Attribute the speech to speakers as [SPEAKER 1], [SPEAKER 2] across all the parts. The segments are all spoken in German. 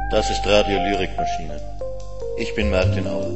[SPEAKER 1] Das ist Radio Lyrikmaschine. Ich bin Martin Auer.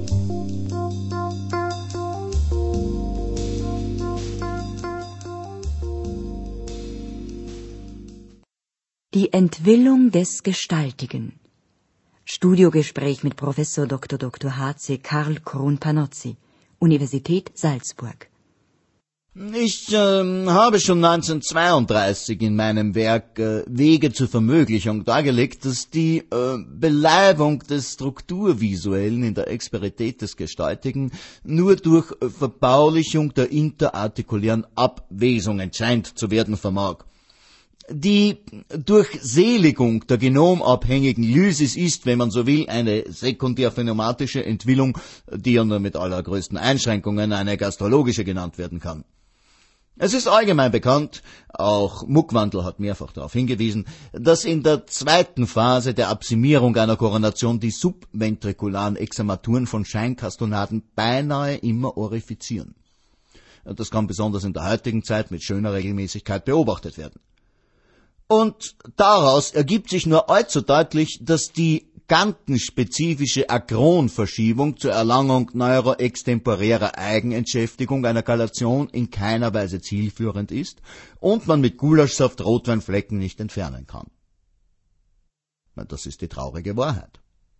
[SPEAKER 2] Die Entwillung des Gestaltigen. Studiogespräch mit Professor Dr. H.C. Karl Kron-Panozzi, Universität Salzburg.
[SPEAKER 3] Ich habe schon 1932 in meinem Werk Wege zur Vermöglichung dargelegt, dass die Beleibung des Strukturvisuellen in der Experität des Gestaltigen nur durch Verbaulichung der interartikulären Abwesung entscheint zu werden vermag. Die Durchseligung der genomabhängigen Lysis ist, wenn man so will, eine sekundärphonematische Entwillung, die ja nur mit allergrößten Einschränkungen eine gastrologische genannt werden kann. Es ist allgemein bekannt, auch Muckwandl hat mehrfach darauf hingewiesen, dass in der zweiten Phase der Absimierung einer Koronation die subventrikularen Exammaturen von Scheinkastonaden beinahe immer orifizieren. Das kann besonders in der heutigen Zeit mit schöner Regelmäßigkeit beobachtet werden. Und daraus ergibt sich nur allzu deutlich, dass die gantenspezifische Akronverschiebung zur Erlangung neuroextemporärer Eigenentschäftigung einer Galation in keiner Weise zielführend ist und man mit Gulaschsaft Rotweinflecken nicht entfernen kann. Das ist die traurige Wahrheit.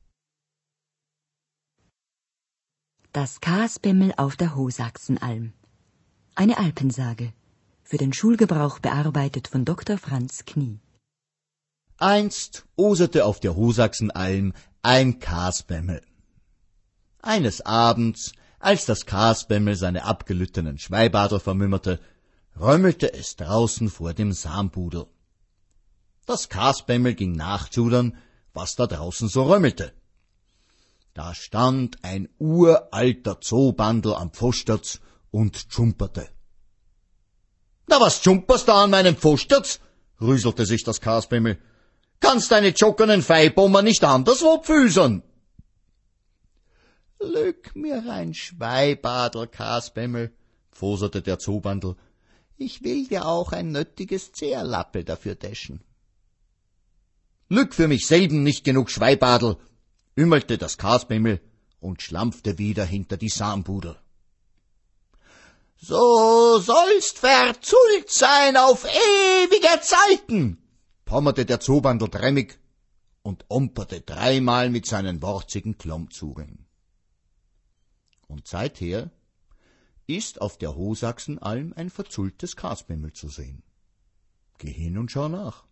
[SPEAKER 2] Das Kasbimmel auf der Hosachsenalm. Eine Alpensage. Für den Schulgebrauch bearbeitet von Dr. Franz Knie.
[SPEAKER 3] Einst oserte auf der Hosachsenalm ein Kasbemmel. Eines Abends, als das Kasbemmel seine abgelüttenen Schweibadel vermümmerte, römmelte es draußen vor dem Sambudel. Das Kasbemmel ging nachzudern, was da draußen so römmelte. Da stand ein uralter Zoobandel am Pfosterz und tschumperte. »Na, was tschumpperst da an meinem Pfosterz?« rüselte sich das Kasbemmel. »Kannst deine jockenen Feibommer nicht anderswo pfüsern?« »Lück mir ein Schweibadel, Kasbemmel«, pfoserte der Zoobandel. »Ich will dir auch ein nötiges Zehrlappe dafür täschen.« »Lück für mich selben nicht genug Schweibadel«, ümmelte das Kasbemmel und schlampfte wieder hinter die Sambudel. »So sollst verzullt sein auf ewige Zeiten«, pommerte der Zoobandel drämmig und omperte dreimal mit seinen worzigen Klommzugeln. Und seither ist auf der Hosachsenalm ein verzulltes Kasbemmel zu sehen. Geh hin und schau nach.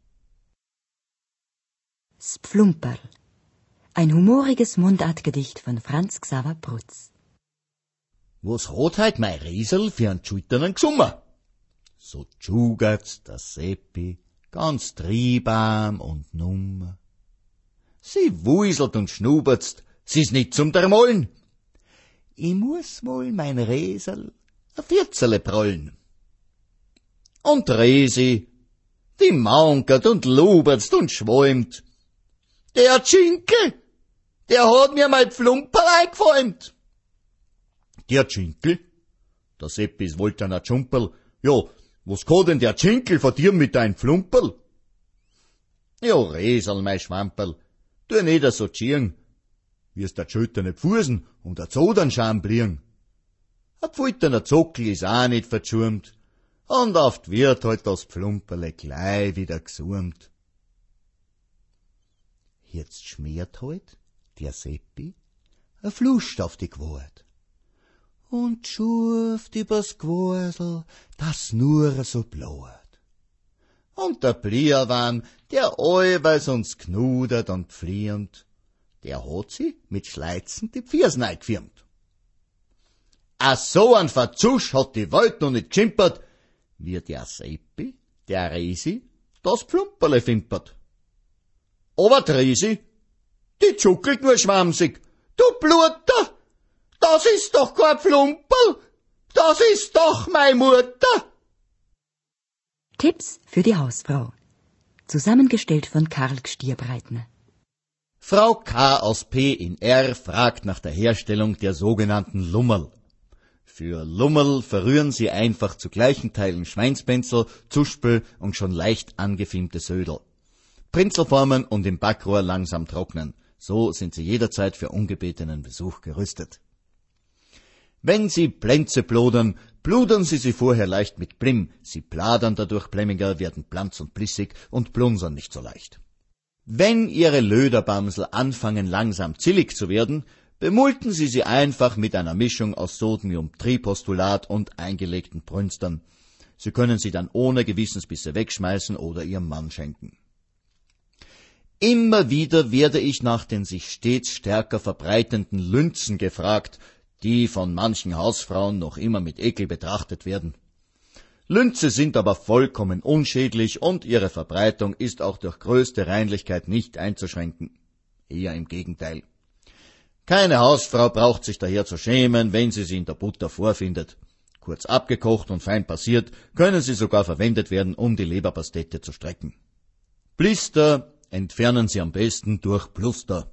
[SPEAKER 2] Spflumperl. Ein humoriges Mundartgedicht von Franz Xaver Prutz.
[SPEAKER 3] Was hat heut mein Riesel für einen schütternen Gsummer? So tschugert's der Seppi, ganz triebam und nummer. Sie wuselt und schnubert's, sie's nicht zum Dermollen. Ich muss wohl mein Riesel a Vierzerle prollen. Und Resi, die maunkert und lubert's und schwäumt. Der Schinkel, der hat mir mein Pflumperl eingefalmt. Der Schinkel? Der Seppis wollte einer Tschumperl. Ja, was kann denn der Schinkel von dir mit dein Pflumperl? Ja, Resel, mein Schwamperl, tu nicht so tschieren. Wirst der schütterne Pfusen und der Zodern schamblieren. A pfulterner Zockel is auch nicht verschurmt. Und oft wird halt das Pflumperle gleich wieder gesurmt. Jetzt schmiert halt der Seppi a Fluscht auf die Quart. Und schurft übers Gwasel, das nur so blaut. Und der Blierwan, der allweils uns knudert und pfliernt, der hat sie mit Schleizen die Pfirsen eingefirmt. A so ein Verzusch hat die Welt noch nicht geschimpert, wie der Seppi, der Resi, das Plumperle fimpert. Aber die Resi, die tschuckelt nur schwamsig. Du Bluter! Das ist doch kein Pflumperl, das ist doch meine Mutter.
[SPEAKER 2] Tipps für die Hausfrau. Zusammengestellt von Karl Gstierbreitner.
[SPEAKER 3] Frau K. aus P in R fragt nach der Herstellung der sogenannten Lummerl. Für Lummerl verrühren Sie einfach zu gleichen Teilen Schweinsbenzel, Zuspel und schon leicht angefilmte Södel. Prinzel formen und im Backrohr langsam trocknen. So sind Sie jederzeit für ungebetenen Besuch gerüstet. Wenn Sie Plänze plodern, pludern Sie sie vorher leicht mit Blim. Sie pladern dadurch blemmiger, werden blanz und blissig und plunsern nicht so leicht. Wenn Ihre Löderbamsel anfangen langsam zillig zu werden, bemulten Sie sie einfach mit einer Mischung aus Sodiumtripostulat und eingelegten Brünstern. Sie können sie dann ohne Gewissensbisse wegschmeißen oder Ihrem Mann schenken. Immer wieder werde ich nach den sich stets stärker verbreitenden Lünzen gefragt, die von manchen Hausfrauen noch immer mit Ekel betrachtet werden. Lünze sind aber vollkommen unschädlich und ihre Verbreitung ist auch durch größte Reinlichkeit nicht einzuschränken. Eher im Gegenteil. Keine Hausfrau braucht sich daher zu schämen, wenn sie in der Butter vorfindet. Kurz abgekocht und fein passiert, können sie sogar verwendet werden, um die Leberpastete zu strecken. Blister entfernen Sie am besten durch Pluster.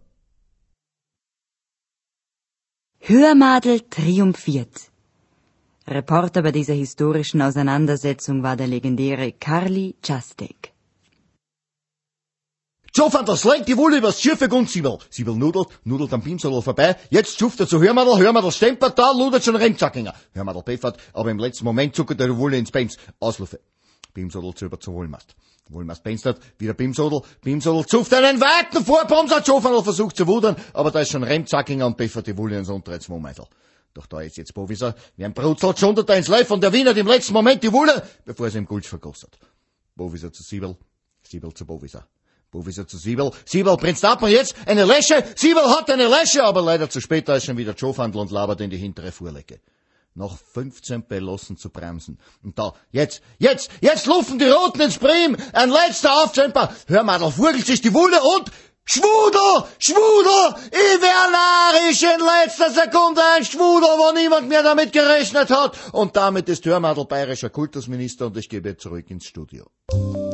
[SPEAKER 2] Hörmadel triumphiert. Reporter bei dieser historischen Auseinandersetzung war der legendäre Karli Častek.
[SPEAKER 3] Zofan, das lenkt die Wolle übers Schiffe und Siebel nudelt am Bimsodl vorbei, jetzt schuft er zu Hörmadel stempert, da ludert schon Remzackinger. Hörmadel beffert, aber im letzten Moment zuckert der Wolle ins Bems. Auslufe. Bimsodl zöbert zu Wohlmast. Wohlmast benstert, wieder Bimsodl zuft einen weiten Vorbomser, Zofan versucht zu wudern, aber da ist schon Remzackinger und beffert die Wolle ins untere Zwomeidl. Doch da ist jetzt Boviser, wie ein Brutzelt schundert er ins Leif und der wienert im letzten Moment die Wolle, bevor er im Gulch vergossert. Boviser zu Siebel zu Boviser. Boviser zu Siebel brennt ab und jetzt eine Läsche, Siebel hat eine Läsche, aber leider zu spät, da ist schon wieder Schofandl und labert in die hintere Fuhrlecke. Noch 15 Belossen zu bremsen. Und da, jetzt lufen die Roten ins Prim, ein letzter Aufzemper, Hörmadl furgelt sich die Wolle und Schwuder, ich wär narrisch in letzter Sekunde ein Schwuder, wo niemand mehr damit gerechnet hat. Und damit ist Hörmadl bayerischer Kultusminister und ich gebe zurück ins Studio.